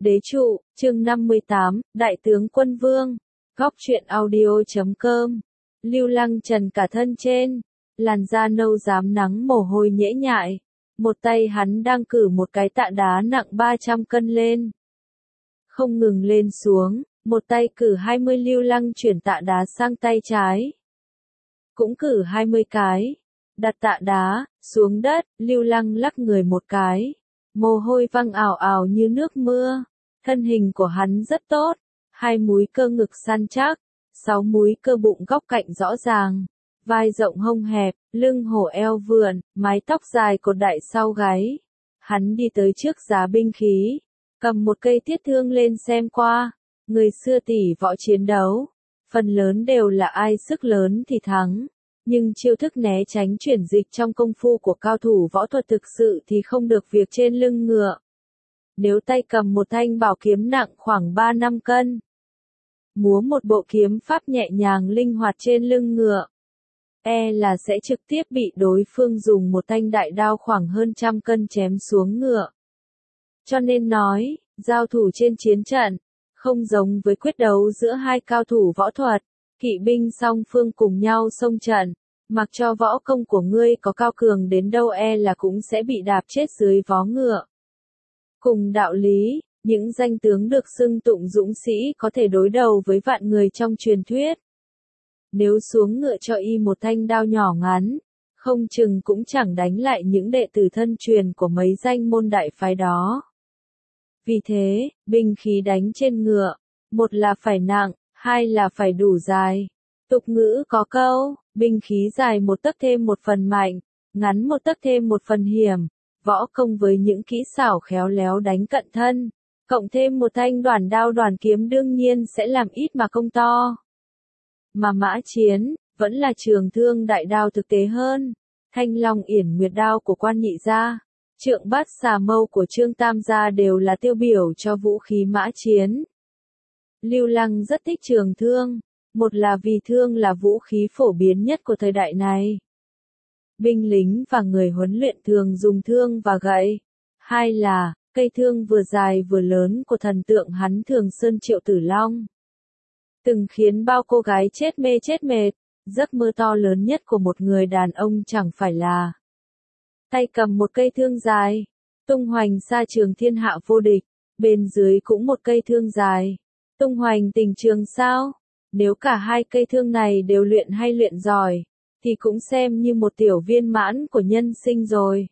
Đế trụ, chương 58, Đại tướng quân vương. Góc truyện audio.com. Lưu Lăng trần cả thân trên, làn da nâu rám nắng mồ hôi nhễ nhại. Một tay hắn đang cử một cái tạ đá nặng 300 cân lên. Không ngừng lên xuống, một tay cử 20 Lưu Lăng chuyển tạ đá sang tay trái. Cũng cử 20 cái. Đặt tạ đá xuống đất, Lưu Lăng lắc người một cái. Mồ hôi văng ào ào như nước mưa. Thân hình của hắn rất tốt, 2 múi cơ ngực săn chắc, 6 múi cơ bụng góc cạnh rõ ràng, vai rộng hông hẹp, lưng hổ eo vượn, mái tóc dài cột đại sau gáy. Hắn đi tới trước giá binh khí, cầm một cây thiết thương lên xem qua. Người xưa tỷ võ chiến đấu, phần lớn đều là ai sức lớn thì thắng. Nhưng chiêu thức né tránh chuyển dịch trong công phu của cao thủ võ thuật thực sự thì không được việc trên lưng ngựa. Nếu tay cầm một thanh bảo kiếm nặng khoảng 3-5 cân, múa một bộ kiếm pháp nhẹ nhàng linh hoạt trên lưng ngựa, là sẽ trực tiếp bị đối phương dùng một thanh đại đao khoảng hơn 100 cân chém xuống ngựa. Cho nên nói, giao thủ trên chiến trận, không giống với quyết đấu giữa hai cao thủ võ thuật, kỵ binh song phương cùng nhau xông trận, mặc cho võ công của ngươi có cao cường đến đâu là cũng sẽ bị đạp chết dưới vó ngựa. Cùng đạo lý, những danh tướng được xưng tụng dũng sĩ có thể đối đầu với vạn người trong truyền thuyết. Nếu xuống ngựa cho y một thanh đao nhỏ ngắn, không chừng cũng chẳng đánh lại những đệ tử thân truyền của mấy danh môn đại phái đó. Vì thế, binh khí đánh trên ngựa, một là phải nặng, hai là phải đủ dài. Tục ngữ có câu, binh khí dài một tấc thêm một phần mạnh, ngắn một tấc thêm một phần hiểm. Võ công với những kỹ xảo khéo léo đánh cận thân, cộng thêm một thanh đoản đao đoản kiếm đương nhiên sẽ làm ít mà công to. Mà mã chiến, vẫn là trường thương đại đao thực tế hơn. Thanh long yển nguyệt đao của Quan Nhị gia, trượng bát xà mâu của Trương Tam gia đều là tiêu biểu cho vũ khí mã chiến. Lưu Lăng rất thích trường thương, một là vì thương là vũ khí phổ biến nhất của thời đại này. Binh lính và người huấn luyện thường dùng thương và gậy. Hai là, cây thương vừa dài vừa lớn của thần tượng hắn Thường Sơn Triệu Tử Long. Từng khiến bao cô gái chết mê chết mệt, giấc mơ to lớn nhất của một người đàn ông chẳng phải là tay cầm một cây thương dài, tung hoành xa trường thiên hạ vô địch, bên dưới cũng một cây thương dài, tung hoành tình trường sao? Nếu cả hai cây thương này đều luyện hay luyện giỏi, thì cũng xem như một tiểu viên mãn của nhân sinh rồi.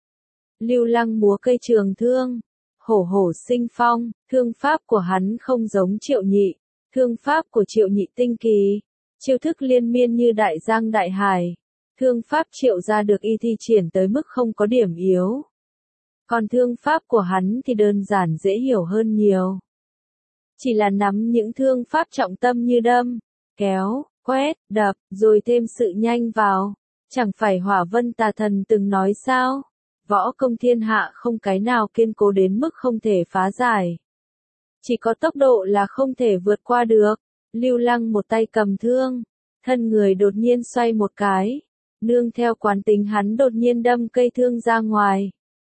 Lưu Lăng múa cây trường thương, hổ hổ sinh phong, thương pháp của hắn không giống Triệu Nhị, thương pháp của Triệu Nhị tinh kỳ, chiêu thức liên miên như đại giang đại hải, thương pháp Triệu ra được y thi triển tới mức không có điểm yếu. Còn thương pháp của hắn thì đơn giản dễ hiểu hơn nhiều. Chỉ là nắm những thương pháp trọng tâm như đâm, kéo, quét, đập, rồi thêm sự nhanh vào. Chẳng phải Hỏa Vân Tà Thần từng nói sao? Võ công thiên hạ không cái nào kiên cố đến mức không thể phá giải. Chỉ có tốc độ là không thể vượt qua được. Lưu Lăng một tay cầm thương, thân người đột nhiên xoay một cái. Nương theo quán tính hắn đột nhiên đâm cây thương ra ngoài.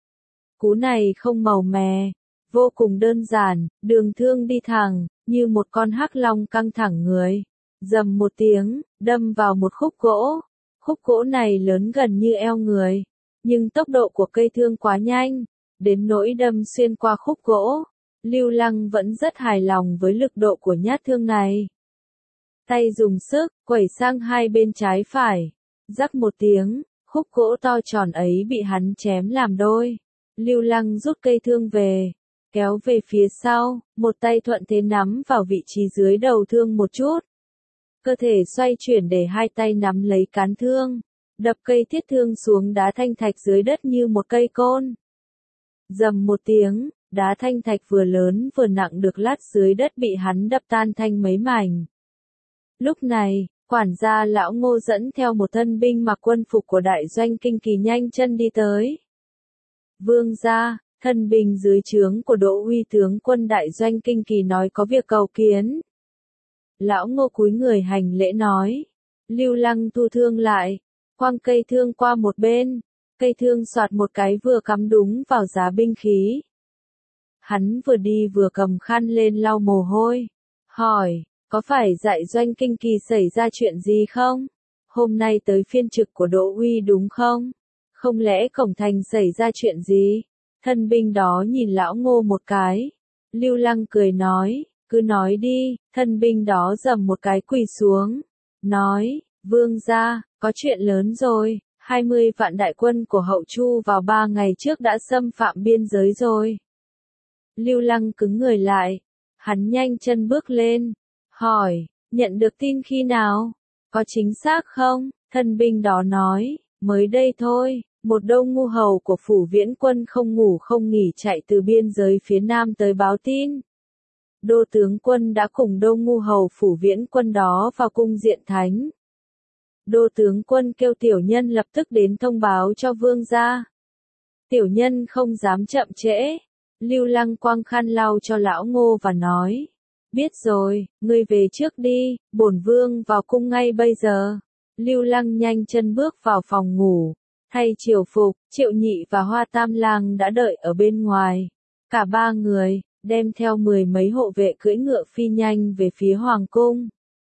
Cú này không màu mè, vô cùng đơn giản, đường thương đi thẳng, như một con hắc long căng thẳng người. Rầm một tiếng, đâm vào một khúc gỗ. Khúc gỗ này lớn gần như eo người. Nhưng tốc độ của cây thương quá nhanh, đến nỗi đâm xuyên qua khúc gỗ. Lưu Lăng vẫn rất hài lòng với lực độ của nhát thương này. Tay dùng sức, quẩy sang hai bên trái phải. Rắc một tiếng, khúc gỗ to tròn ấy bị hắn chém làm đôi. Lưu Lăng rút cây thương về, kéo về phía sau, một tay thuận thế nắm vào vị trí dưới đầu thương một chút. Cơ thể xoay chuyển để hai tay nắm lấy cán thương, đập cây thiết thương xuống đá thanh thạch dưới đất như một cây côn. Rầm một tiếng, đá thanh thạch vừa lớn vừa nặng được lát dưới đất bị hắn đập tan thành mấy mảnh. Lúc này, quản gia lão Ngô dẫn theo một thân binh mặc quân phục của đại doanh Kinh Kỳ nhanh chân đi tới. Vương gia, thân binh dưới trướng của Đỗ Uy tướng quân đại doanh Kinh Kỳ nói có việc cầu kiến. Lão Ngô cúi người hành lễ nói. Lưu Lăng thu thương lại, quăng cây thương qua một bên, cây thương xoạt một cái vừa cắm đúng vào giá binh khí. Hắn vừa đi vừa cầm khăn lên lau mồ hôi. Hỏi, có phải dạy doanh kinh kỳ xảy ra chuyện gì không? Hôm nay tới phiên trực của Đỗ Uy đúng không? Không lẽ cổng thành xảy ra chuyện gì? Thân binh đó nhìn lão Ngô một cái. Lưu Lăng cười nói, cứ nói đi. Thân binh đó giầm một cái quỳ xuống. Nói, vương gia, có chuyện lớn rồi. 20 vạn đại quân của Hậu Chu vào 3 ngày trước đã xâm phạm biên giới rồi. Lưu Lăng cứng người lại. Hắn nhanh chân bước lên. Hỏi, nhận được tin khi nào? Có chính xác không? Thân binh đó nói, mới đây thôi. Một Đông Ngu Hầu của Phủ Viễn Quân không ngủ không nghỉ chạy từ biên giới phía Nam tới báo tin. Đô tướng quân đã cùng Đông Ngu Hầu Phủ Viễn Quân đó vào cung Diện Thánh. Đô tướng quân kêu tiểu nhân lập tức đến thông báo cho vương gia. Tiểu nhân không dám chậm trễ. Lưu Lăng quăng khăn lau cho lão Ngô và nói. Biết rồi, ngươi về trước đi, bổn vương vào cung ngay bây giờ. Lưu Lăng nhanh chân bước vào phòng ngủ. Thay triều phục, Triệu Nhị và Hoa Tam Lang đã đợi ở bên ngoài. Cả ba người, đem theo 10 mấy hộ vệ cưỡi ngựa phi nhanh về phía Hoàng cung.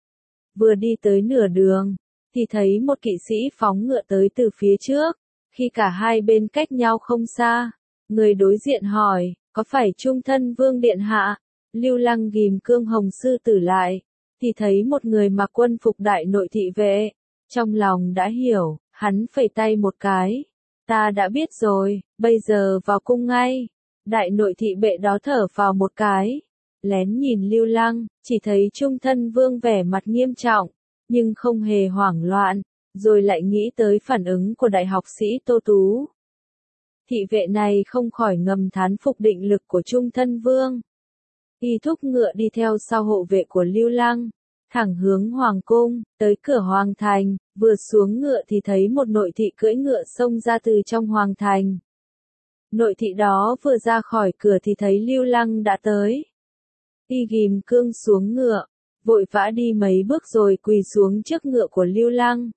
Vừa đi tới nửa đường, thì thấy một kỵ sĩ phóng ngựa tới từ phía trước. Khi cả hai bên cách nhau không xa, người đối diện hỏi, có phải trung thân vương điện hạ? Lưu Lăng ghim cương hồng sư tử lại, thì thấy một người mặc quân phục đại nội thị vệ. Trong lòng đã hiểu, hắn phẩy tay một cái. Ta đã biết rồi, bây giờ vào cung ngay. Đại nội thị vệ đó thở vào một cái. Lén nhìn Lưu Lăng, chỉ thấy trung thân vương vẻ mặt nghiêm trọng, nhưng không hề hoảng loạn, rồi lại nghĩ tới phản ứng của đại học sĩ Tô Tú. Thị vệ này không khỏi ngầm thán phục định lực của trung thân vương. Y thúc ngựa đi theo sau hộ vệ của Lưu Lăng, thẳng hướng Hoàng cung, tới cửa Hoàng thành, vừa xuống ngựa thì thấy một nội thị cưỡi ngựa xông ra từ trong Hoàng thành. Nội thị đó vừa ra khỏi cửa thì thấy Lưu Lăng đã tới. Y ghim cương xuống ngựa, vội vã đi mấy bước rồi quỳ xuống trước ngựa của Lưu Lăng.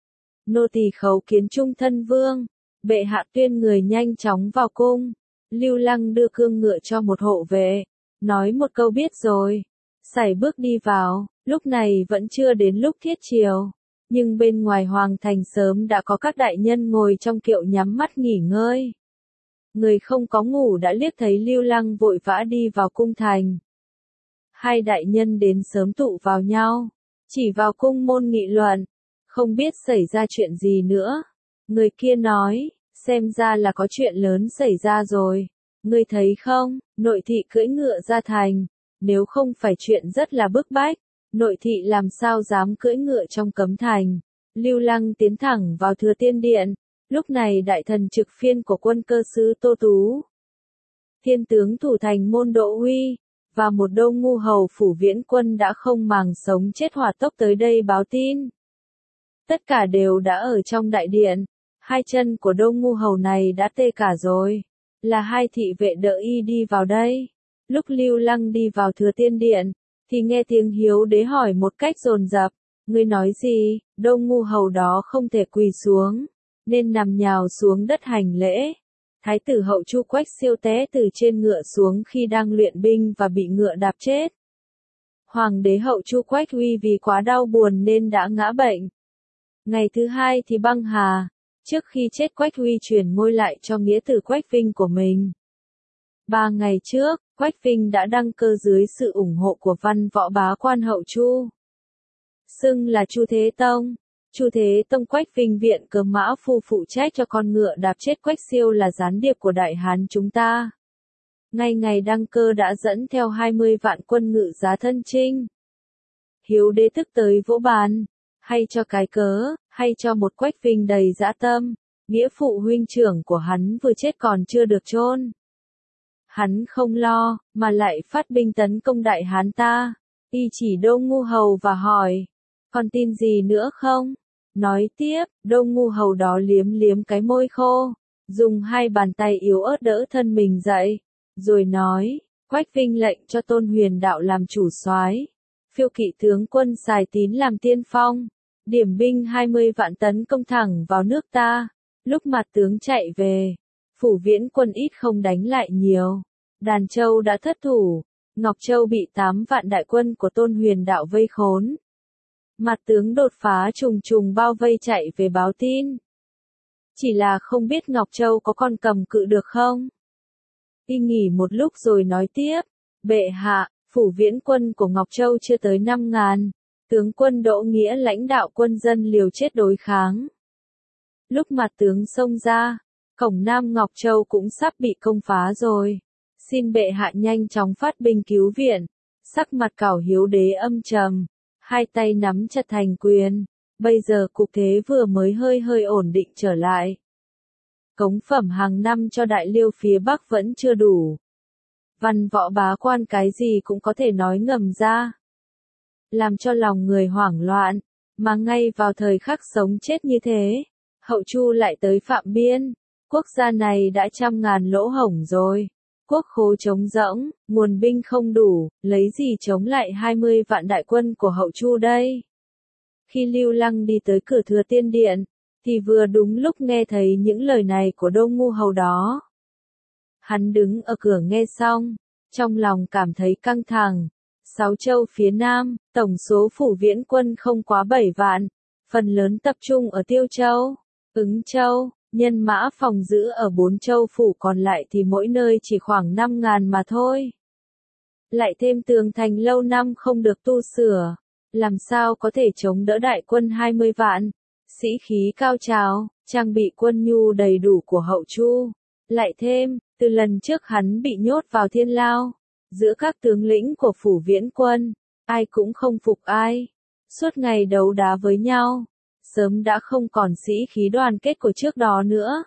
Nô tỳ khấu kiến trung thân vương, bệ hạ tuyên người nhanh chóng vào cung. Lưu Lăng đưa cương ngựa cho một hộ vệ, nói một câu biết rồi, sải bước đi vào. Lúc này vẫn chưa đến lúc thiết chiều, nhưng bên ngoài Hoàng thành sớm đã có các đại nhân ngồi trong kiệu nhắm mắt nghỉ ngơi. Người không có ngủ đã liếc thấy Lưu Lăng vội vã đi vào cung thành. Hai đại nhân đến sớm tụ vào nhau, chỉ vào cung môn nghị luận, không biết xảy ra chuyện gì nữa. Người kia nói, xem ra là có chuyện lớn xảy ra rồi. Ngươi thấy không, nội thị cưỡi ngựa ra thành, nếu không phải chuyện rất là bức bách, nội thị làm sao dám cưỡi ngựa trong cấm thành. Lưu Lăng tiến thẳng vào Thừa Tiên Điện, lúc này đại thần trực phiên của quân cơ sứ Tô Tú, thiên tướng thủ thành môn Đỗ Uy, và một Đông Ngu Hầu Phủ Viễn Quân đã không màng sống chết hỏa tốc tới đây báo tin. Tất cả đều đã ở trong đại điện, hai chân của Đông Ngu Hầu này đã tê cả rồi, là hai thị vệ đỡ y đi vào đây. Lúc Lưu Lăng đi vào Thừa Tiên Điện, thì nghe tiếng Hiếu Đế hỏi một cách dồn dập, ngươi nói gì? Đông Ngu Hầu đó không thể quỳ xuống, nên nằm nhào xuống đất hành lễ. Thái tử Hậu Chu Quách Siêu té từ trên ngựa xuống khi đang luyện binh và bị ngựa đạp chết. Hoàng đế Hậu Chu Quách Huy vì quá đau buồn nên đã ngã bệnh. Ngày thứ hai thì băng hà, trước khi chết Quách Huy chuyển ngôi lại cho nghĩa tử Quách Vinh của mình. 3 ngày trước, Quách Vinh đã đăng cơ dưới sự ủng hộ của văn võ bá quan Hậu Chu, xưng là Chu Thế Tông. Chu Thế Tông Quách Vinh viện cờ Mã Phu phụ trách cho con ngựa đạp chết Quách Siêu là gián điệp của Đại Hán chúng ta. Ngay ngày đăng cơ đã dẫn theo 20 vạn quân ngự giá thân chinh. Hiếu Đế tức tới vỗ bàn, hay cho cái cớ, hay cho một Quách Vinh đầy dã tâm, nghĩa phụ huynh trưởng của hắn vừa chết còn chưa được chôn. Hắn không lo, mà lại phát binh tấn công Đại Hán ta. Y chỉ Đông Ngu Hầu và hỏi, còn tin gì nữa không? Nói tiếp, Đông Ngu Hầu đó liếm liếm cái môi khô, dùng hai bàn tay yếu ớt đỡ thân mình dậy, rồi nói, Quách Vinh lệnh cho Tôn Huyền Đạo làm chủ soái, phiêu kỵ tướng quân Sài Tín làm tiên phong, điểm binh 20 vạn tấn công thẳng vào nước ta. Lúc mặt tướng chạy về, Phủ Viễn Quân ít không đánh lại nhiều, Đàn Châu đã thất thủ, Ngọc Châu bị 8 vạn đại quân của Tôn Huyền Đạo vây khốn. Mặt tướng đột phá trùng trùng bao vây chạy về báo tin. Chỉ là không biết Ngọc Châu có còn cầm cự được không? Y nghỉ một lúc rồi nói tiếp, bệ hạ, phủ viễn quân của Ngọc Châu chưa tới 5.000, tướng quân Đỗ Nghĩa lãnh đạo quân dân liều chết đối kháng. Lúc mặt tướng xông ra, cổng Nam Ngọc Châu cũng sắp bị công phá rồi. Xin bệ hạ nhanh chóng phát binh cứu viện. Sắc mặt Cảo Hiếu Đế âm trầm, hai tay nắm chặt thành quyền. Bây giờ cục thế vừa mới hơi ổn định trở lại. Cống phẩm hàng năm cho Đại Liêu phía Bắc vẫn chưa đủ. Văn võ bá quan cái gì cũng có thể nói ngầm ra. Làm cho lòng người hoảng loạn, mà ngay vào thời khắc sống chết như thế, Hậu Chu lại tới phạm biên. Quốc gia này đã 100.000 lỗ hổng rồi. Quốc khố trống rỗng, nguồn binh không đủ, lấy gì chống lại 20 vạn đại quân của Hậu Chu đây? Khi Lưu Lăng đi tới cửa Thừa Tiên Điện, thì vừa đúng lúc nghe thấy những lời này của Đô Ngu Hầu đó. Hắn đứng ở cửa nghe xong, trong lòng cảm thấy căng thẳng. 6 châu phía Nam, tổng số phủ viễn quân không quá 7 vạn, phần lớn tập trung ở Tiêu Châu, Ứng Châu, nhân mã phòng giữ ở 4 châu phủ còn lại thì mỗi nơi chỉ khoảng 5.000 mà thôi. Lại thêm tường thành lâu năm không được tu sửa, làm sao có thể chống đỡ đại quân 20 vạn, sĩ khí cao trào, trang bị quân nhu đầy đủ của Hậu Chu. Lại thêm, từ lần trước hắn bị nhốt vào Thiên Lao, giữa các tướng lĩnh của phủ viễn quân, ai cũng không phục ai, suốt ngày đấu đá với nhau, sớm đã không còn sĩ khí đoàn kết của trước đó nữa.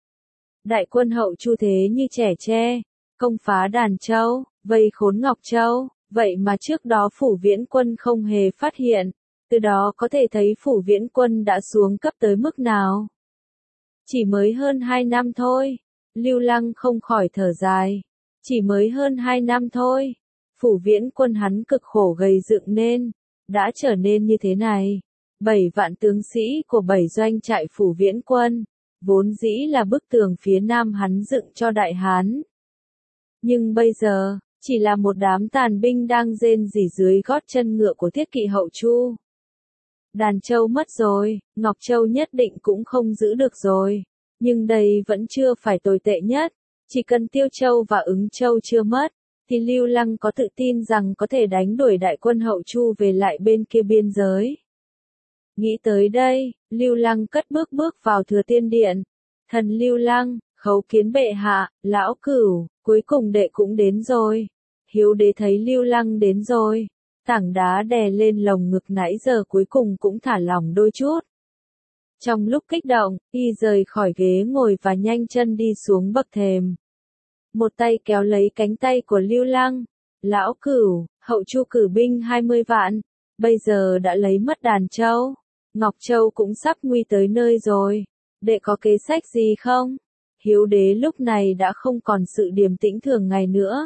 Đại quân Hậu Chu thế như trẻ tre, công phá Đàn Châu, vây khốn Ngọc Châu, vậy mà trước đó phủ viễn quân không hề phát hiện, từ đó có thể thấy phủ viễn quân đã xuống cấp tới mức nào. Chỉ mới hơn 2 năm thôi, Lưu Lăng không khỏi thở dài. Chỉ mới hơn 2 năm thôi, phủ viễn quân hắn cực khổ gầy dựng nên, đã trở nên như thế này. 7 vạn tướng sĩ của 7 doanh trại phủ viễn quân, vốn dĩ là bức tường phía Nam hắn dựng cho Đại Hán. Nhưng bây giờ, chỉ là một đám tàn binh đang rên rỉ dưới gót chân ngựa của thiết kỵ Hậu Chu. Đàn Châu mất rồi, Ngọc Châu nhất định cũng không giữ được rồi. Nhưng đây vẫn chưa phải tồi tệ nhất. Chỉ cần Tiêu Châu và Ứng Châu chưa mất, thì Lưu Lăng có tự tin rằng có thể đánh đuổi đại quân Hậu Chu về lại bên kia biên giới. Nghĩ tới đây, Lưu Lăng cất bước vào Thừa Tiên Điện. Thần Lưu Lăng, khấu kiến bệ hạ, lão cửu, cuối cùng đệ cũng đến rồi. Hiếu Đế thấy Lưu Lăng đến rồi, tảng đá đè lên lồng ngực nãy giờ cuối cùng cũng thả lỏng đôi chút. Trong lúc kích động, y rời khỏi ghế ngồi và nhanh chân đi xuống bậc thềm. Một tay kéo lấy cánh tay của Lưu Lăng. Lão cửu, Hậu Chu cử binh 20 vạn, bây giờ đã lấy mất Đàn Châu. Ngọc Châu cũng sắp nguy tới nơi rồi. Đệ có kế sách gì không? Hiếu Đế lúc này đã không còn sự điềm tĩnh thường ngày nữa.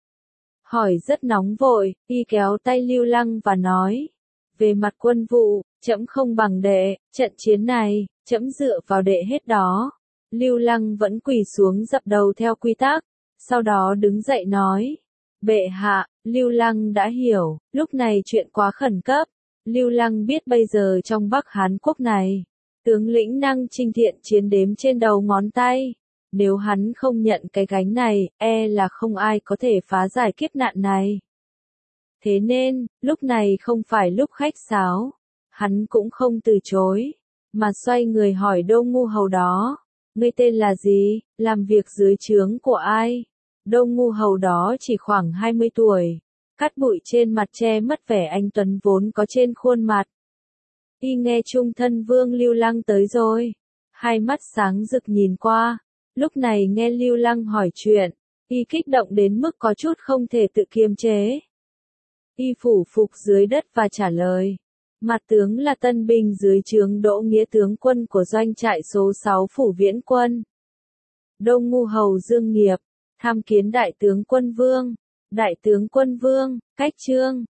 Hỏi rất nóng vội, y kéo tay Lưu Lăng và nói. Về mặt quân vụ, trẫm không bằng đệ, trận chiến này, trẫm dựa vào đệ hết đó. Lưu Lăng vẫn quỳ xuống dập đầu theo quy tắc, sau đó đứng dậy nói. Bệ hạ, Lưu Lăng đã hiểu, lúc này chuyện quá khẩn cấp. Lưu Lăng biết bây giờ trong Bắc Hán quốc này, tướng lĩnh năng chinh thiện chiến đếm trên đầu ngón tay. Nếu hắn không nhận cái gánh này, e là không ai có thể phá giải kiếp nạn này. Thế nên, lúc này không phải lúc khách sáo. Hắn cũng không từ chối, mà xoay người hỏi Đô Ngu Hầu đó. Ngươi tên là gì, làm việc dưới trướng của ai? Đô Ngu Hầu đó chỉ khoảng 20 tuổi, cát bụi trên mặt che mất vẻ anh tuấn vốn có trên khuôn mặt. Y nghe Trung Thân Vương Lưu Lăng tới rồi, hai mắt sáng rực nhìn qua, lúc này nghe Lưu Lăng hỏi chuyện, y kích động đến mức có chút không thể tự kiềm chế. Y phủ phục dưới đất và trả lời. Mặt tướng là tân binh dưới trướng Đỗ Nghĩa tướng quân của doanh trại số 6 phủ viễn quân. Đô Ngu Hầu Dương Nghiệp, tham kiến đại tướng quân vương. Đại tướng quân vương, cách trương,